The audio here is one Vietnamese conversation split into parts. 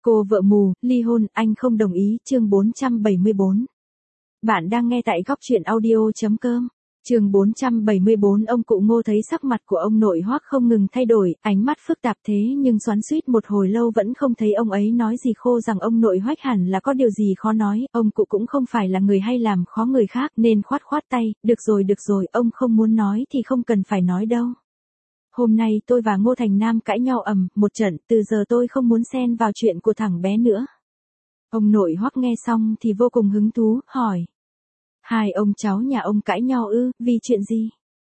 Cô vợ mù, ly hôn, anh không đồng ý, chương 474. Bạn đang nghe tại góc truyện audio.com. Chương 474. Ông cụ Ngô thấy sắc mặt của ông nội Hoắc không ngừng thay đổi, ánh mắt phức tạp thế nhưng xoắn xuýt một hồi lâu vẫn không thấy ông ấy nói gì khô rằng ông nội Hoắc hẳn là có điều gì khó nói, ông cụ cũng không phải là người hay làm khó người khác nên khoát khoát tay, được rồi, ông không muốn nói thì không cần phải nói đâu. Hôm nay tôi và Ngô Thành Nam cãi nhau ầm một trận, từ giờ tôi không muốn xen vào chuyện của thằng bé nữa. Ông nội Hoắc nghe xong thì vô cùng hứng thú, hỏi. Hai ông cháu nhà ông cãi nhau ư, vì chuyện gì?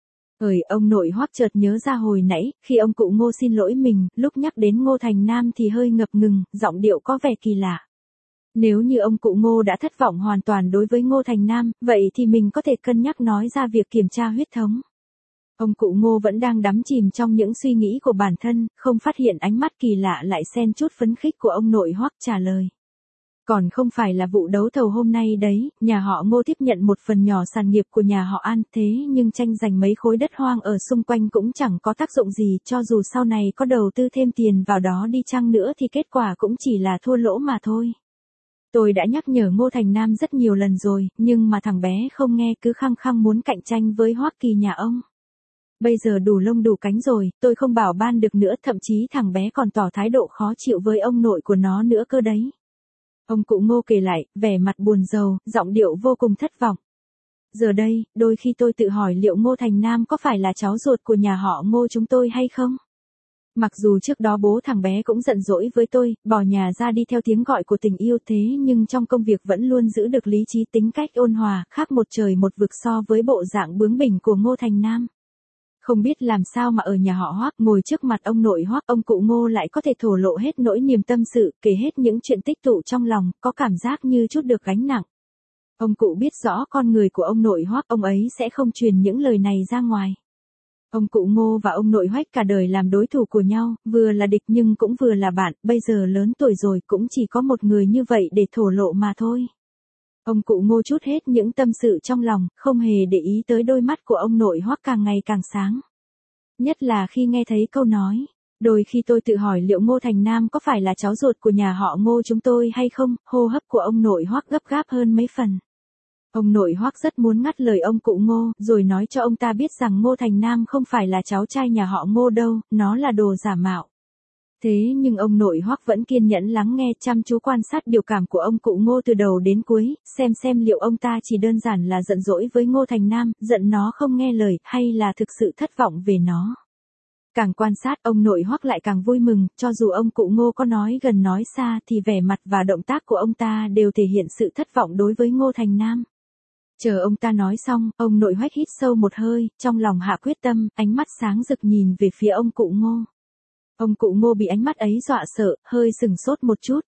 Ông nội Hoắc chợt nhớ ra hồi nãy, khi ông cụ Ngô xin lỗi mình, lúc nhắc đến Ngô Thành Nam thì hơi ngập ngừng, giọng điệu có vẻ kỳ lạ. Nếu như ông cụ Ngô đã thất vọng hoàn toàn đối với Ngô Thành Nam, vậy thì mình có thể cân nhắc nói ra việc kiểm tra huyết thống. Ông cụ Ngô vẫn đang đắm chìm trong những suy nghĩ của bản thân, không phát hiện ánh mắt kỳ lạ lại xen chút phấn khích của ông nội Hoắc, trả lời. Còn không phải là vụ đấu thầu hôm nay đấy, nhà họ Ngô tiếp nhận một phần nhỏ sản nghiệp của nhà họ An, thế nhưng tranh giành mấy khối đất hoang ở xung quanh cũng chẳng có tác dụng gì, cho dù sau này có đầu tư thêm tiền vào đó đi chăng nữa thì kết quả cũng chỉ là thua lỗ mà thôi. Tôi đã nhắc nhở Ngô Thành Nam rất nhiều lần rồi, nhưng mà thằng bé không nghe, cứ khăng khăng muốn cạnh tranh với Hoắc Kỳ nhà ông. Bây giờ đủ lông đủ cánh rồi, tôi không bảo ban được nữa, thậm chí thằng bé còn tỏ thái độ khó chịu với ông nội của nó nữa cơ đấy. Ông cụ Ngô kể lại, vẻ mặt buồn rầu, giọng điệu vô cùng thất vọng. Giờ đây, đôi khi tôi tự hỏi liệu Ngô Thành Nam có phải là cháu ruột của nhà họ Ngô chúng tôi hay không? Mặc dù trước đó bố thằng bé cũng giận dỗi với tôi, bỏ nhà ra đi theo tiếng gọi của tình yêu, thế nhưng trong công việc vẫn luôn giữ được lý trí, tính cách ôn hòa, khác một trời một vực so với bộ dạng bướng bỉnh của Ngô Thành Nam. Không biết làm sao mà ở nhà họ Hoắc, ngồi trước mặt ông nội Hoắc, ông cụ Ngô lại có thể thổ lộ hết nỗi niềm tâm sự, kể hết những chuyện tích tụ trong lòng, có cảm giác như chút được gánh nặng. Ông cụ biết rõ con người của ông nội Hoắc, ông ấy sẽ không truyền những lời này ra ngoài. Ông cụ Ngô và ông nội Hoắc cả đời làm đối thủ của nhau, vừa là địch nhưng cũng vừa là bạn, bây giờ lớn tuổi rồi cũng chỉ có một người như vậy để thổ lộ mà thôi. Ông cụ Ngô trút hết những tâm sự trong lòng, không hề để ý tới đôi mắt của ông nội Hoắc càng ngày càng sáng. Nhất là khi nghe thấy câu nói, đôi khi tôi tự hỏi liệu Ngô Thành Nam có phải là cháu ruột của nhà họ Ngô chúng tôi hay không, hô hấp của ông nội Hoắc gấp gáp hơn mấy phần. Ông nội Hoắc rất muốn ngắt lời ông cụ Ngô, rồi nói cho ông ta biết rằng Ngô Thành Nam không phải là cháu trai nhà họ Ngô đâu, nó là đồ giả mạo. Thế nhưng ông nội Hoắc vẫn kiên nhẫn lắng nghe, chăm chú quan sát biểu cảm của ông cụ Ngô từ đầu đến cuối, xem liệu ông ta chỉ đơn giản là giận dỗi với Ngô Thành Nam, giận nó không nghe lời, hay là thực sự thất vọng về nó. Càng quan sát, ông nội Hoắc lại càng vui mừng, cho dù ông cụ Ngô có nói gần nói xa thì vẻ mặt và động tác của ông ta đều thể hiện sự thất vọng đối với Ngô Thành Nam. Chờ ông ta nói xong, ông nội Hoắc hít sâu một hơi, trong lòng hạ quyết tâm, ánh mắt sáng rực nhìn về phía ông cụ Ngô. Ông cụ Ngô bị ánh mắt ấy dọa sợ, hơi sừng sốt một chút.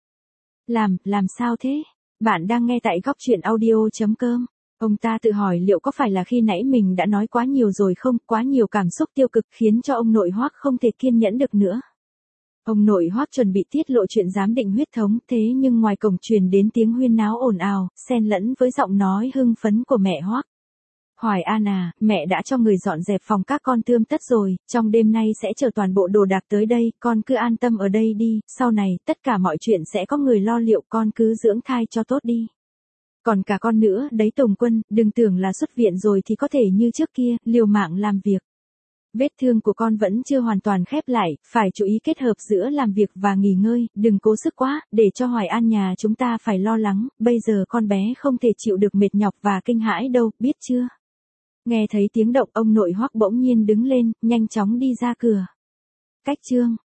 Làm sao thế? Bạn đang nghe tại góc truyện audio.com. Ông ta tự hỏi liệu có phải là khi nãy mình đã nói quá nhiều rồi không, quá nhiều cảm xúc tiêu cực khiến cho ông nội Hoắc không thể kiên nhẫn được nữa. Ông nội Hoắc chuẩn bị tiết lộ chuyện giám định huyết thống, thế nhưng ngoài cổng truyền đến tiếng huyên náo ồn ào, xen lẫn với giọng nói hưng phấn của mẹ Hoắc. Hoài An à, mẹ đã cho người dọn dẹp phòng các con tươm tất rồi, trong đêm nay sẽ chở toàn bộ đồ đạc tới đây, con cứ an tâm ở đây đi, sau này, tất cả mọi chuyện sẽ có người lo liệu, con cứ dưỡng thai cho tốt đi. Còn cả con nữa, đấy Tùng Quân, đừng tưởng là xuất viện rồi thì có thể như trước kia, liều mạng làm việc. Vết thương của con vẫn chưa hoàn toàn khép lại, phải chú ý kết hợp giữa làm việc và nghỉ ngơi, đừng cố sức quá, để cho Hoài An nhà chúng ta phải lo lắng, bây giờ con bé không thể chịu được mệt nhọc và kinh hãi đâu, biết chưa? Nghe thấy tiếng động, ông nội Hoắc bỗng nhiên đứng lên, nhanh chóng đi ra cửa. Cách chương